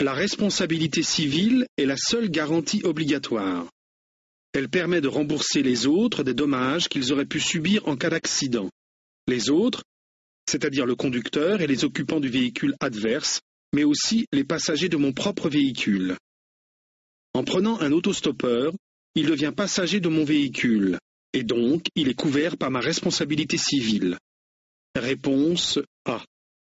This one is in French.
La responsabilité civile est la seule garantie obligatoire. Elle permet de rembourser les autres des dommages qu'ils auraient pu subir en cas d'accident. Les autres, c'est-à-dire le conducteur et les occupants du véhicule adverse, mais aussi les passagers de mon propre véhicule. En prenant un autostoppeur, il devient passager de mon véhicule, et donc il est couvert par ma responsabilité civile. Réponse A.